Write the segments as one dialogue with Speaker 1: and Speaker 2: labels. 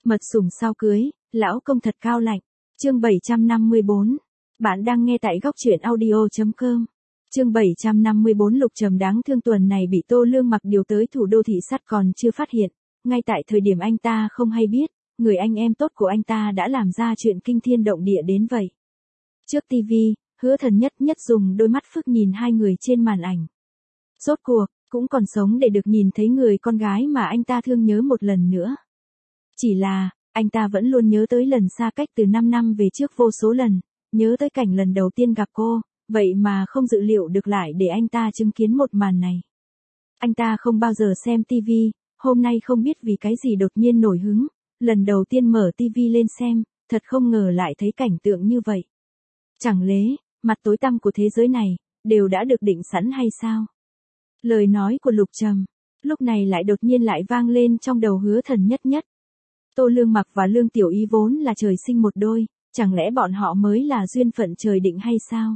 Speaker 1: Mật sủng sau cưới, lão công thật cao lạnh. Chương 754. Bạn đang nghe tại góc truyện audio.com. Chương 754 Lục Trầm đáng thương tuần này bị Tô Lương Mặc điều tới thủ đô thị sát còn chưa phát hiện. Ngay tại thời điểm anh ta không hay biết, người anh em tốt của anh ta đã làm ra chuyện kinh thiên động địa đến vậy. Trước TV, Hứa Thần nhất nhất dùng đôi mắt phức nhìn hai người trên màn ảnh. Rốt cuộc, cũng còn sống để được nhìn thấy người con gái mà anh ta thương nhớ một lần nữa. Chỉ là, anh ta vẫn luôn nhớ tới lần xa cách từ 5 năm về trước vô số lần, nhớ tới cảnh lần đầu tiên gặp cô, vậy mà không dự liệu được lại để anh ta chứng kiến một màn này. Anh ta không bao giờ xem TV, hôm nay không biết vì cái gì đột nhiên nổi hứng, lần đầu tiên mở TV lên xem, thật không ngờ lại thấy cảnh tượng như vậy. Chẳng lẽ, mặt tối tăm của thế giới này, đều đã được định sẵn hay sao? Lời nói của Lục Trầm, lúc này lại đột nhiên lại vang lên trong đầu Hứa Thần nhất nhất. Tô Lương Mặc và Lương Tiểu Ý vốn là trời sinh một đôi, chẳng lẽ bọn họ mới là duyên phận trời định hay sao?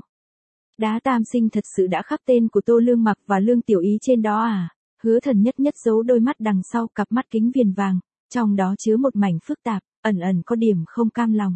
Speaker 1: Đá tam sinh thật sự đã khắc tên của Tô Lương Mặc và Lương Tiểu Ý trên đó à? Hứa Thần nhất nhất giấu đôi mắt đằng sau cặp mắt kính viền vàng, trong đó chứa một mảnh phức tạp, ẩn ẩn có điểm không cam lòng.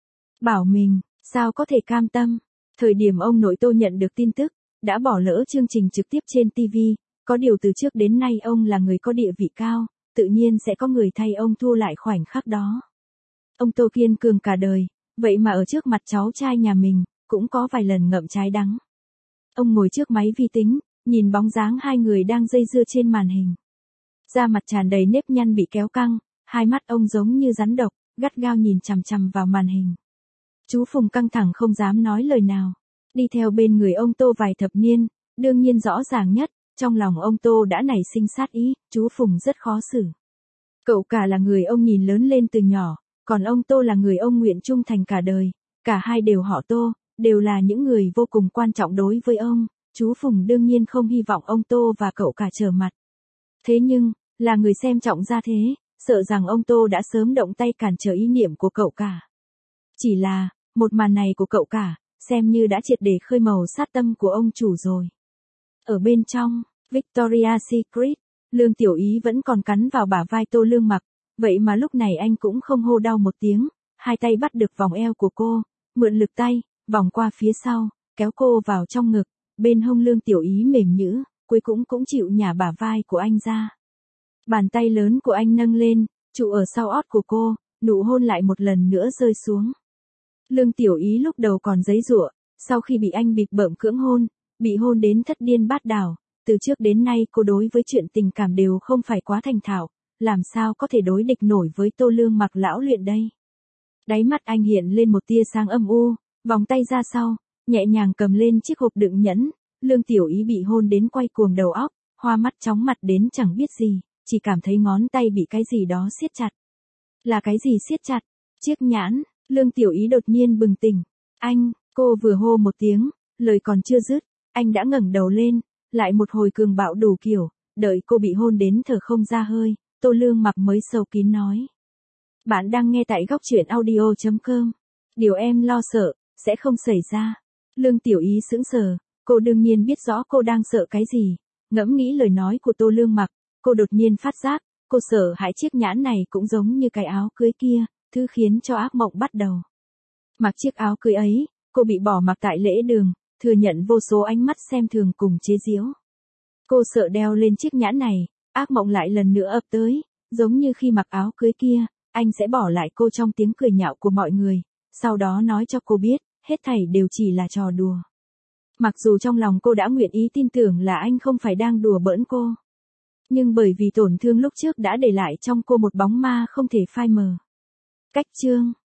Speaker 1: Bảo mình, sao có thể cam tâm? Thời điểm ông nội Tô nhận được tin tức, đã bỏ lỡ chương trình trực tiếp trên TV, có điều từ trước đến nay ông là người có địa vị cao, tự nhiên sẽ có người thay ông thu lại khoảnh khắc đó. Ông Tô kiên cường cả đời, vậy mà ở trước mặt cháu trai nhà mình, cũng có vài lần ngậm trái đắng. Ông ngồi trước máy vi tính, nhìn bóng dáng hai người đang dây dưa trên màn hình. Da mặt tràn đầy nếp nhăn bị kéo căng, hai mắt ông giống như rắn độc, gắt gao nhìn chằm chằm vào màn hình. Chú Phùng căng thẳng không dám nói lời nào. Đi theo bên người ông Tô vài thập niên, đương nhiên rõ ràng nhất, trong lòng ông Tô đã nảy sinh sát ý, chú Phùng rất khó xử. Cậu cả là người ông nhìn lớn lên từ nhỏ, còn ông Tô là người ông nguyện trung thành cả đời, cả hai đều họ Tô, đều là những người vô cùng quan trọng đối với ông, chú Phùng đương nhiên không hy vọng ông Tô và cậu cả trở mặt. Thế nhưng, là người xem trọng ra thế, sợ rằng ông Tô đã sớm động tay cản trở ý niệm của cậu cả. Chỉ là, một màn này của cậu cả, xem như đã triệt để khơi màu sát tâm của ông chủ rồi. Ở bên trong, Victoria's Secret, Lương Tiểu Ý vẫn còn cắn vào bả vai Tô Lương Mặc, vậy mà lúc này anh cũng không hô đau một tiếng, hai tay bắt được vòng eo của cô, mượn lực tay, vòng qua phía sau, kéo cô vào trong ngực, bên hông Lương Tiểu Ý mềm nhũn, cuối cũng chịu nhả bả vai của anh ra. Bàn tay lớn của anh nâng lên, trụ ở sau ót của cô, nụ hôn lại một lần nữa rơi xuống. Lương Tiểu Ý lúc đầu còn giãy giụa, sau khi bị anh bịp bợm cưỡng hôn, bị hôn đến thất điên bát đảo, từ trước đến nay cô đối với chuyện tình cảm đều không phải quá thành thạo, làm sao có thể đối địch nổi với Tô Lương Mặc lão luyện đây. Đáy mắt anh hiện lên một tia sáng âm u, vòng tay ra sau, nhẹ nhàng cầm lên chiếc hộp đựng nhẫn, Lương Tiểu Ý bị hôn đến quay cuồng đầu óc, hoa mắt chóng mặt đến chẳng biết gì, chỉ cảm thấy ngón tay bị cái gì đó siết chặt. Là cái gì siết chặt? Chiếc nhẫn. Lương Tiểu Ý đột nhiên bừng tỉnh. Anh, cô vừa hô một tiếng, lời còn chưa dứt, anh đã ngẩng đầu lên, lại một hồi cường bạo đủ kiểu, đợi cô bị hôn đến thở không ra hơi, Tô Lương Mặc mới sâu kín nói. Bạn đang nghe tại góc truyện audio.com. Điều em lo sợ, sẽ không xảy ra. Lương Tiểu Ý sững sờ, cô đương nhiên biết rõ cô đang sợ cái gì, ngẫm nghĩ lời nói của Tô Lương Mặc, cô đột nhiên phát giác, cô sợ hãi chiếc nhẫn này cũng giống như cái áo cưới kia, thứ khiến cho ác mộng bắt đầu. Mặc chiếc áo cưới ấy, cô bị bỏ mặc tại lễ đường, thừa nhận vô số ánh mắt xem thường cùng chế giễu. Cô sợ đeo lên chiếc nhẫn này, ác mộng lại lần nữa ập tới, giống như khi mặc áo cưới kia, anh sẽ bỏ lại cô trong tiếng cười nhạo của mọi người, sau đó nói cho cô biết, hết thảy đều chỉ là trò đùa. Mặc dù trong lòng cô đã nguyện ý tin tưởng là anh không phải đang đùa bỡn cô, nhưng bởi vì tổn thương lúc trước đã để lại trong cô một bóng ma không thể phai mờ. Cách chương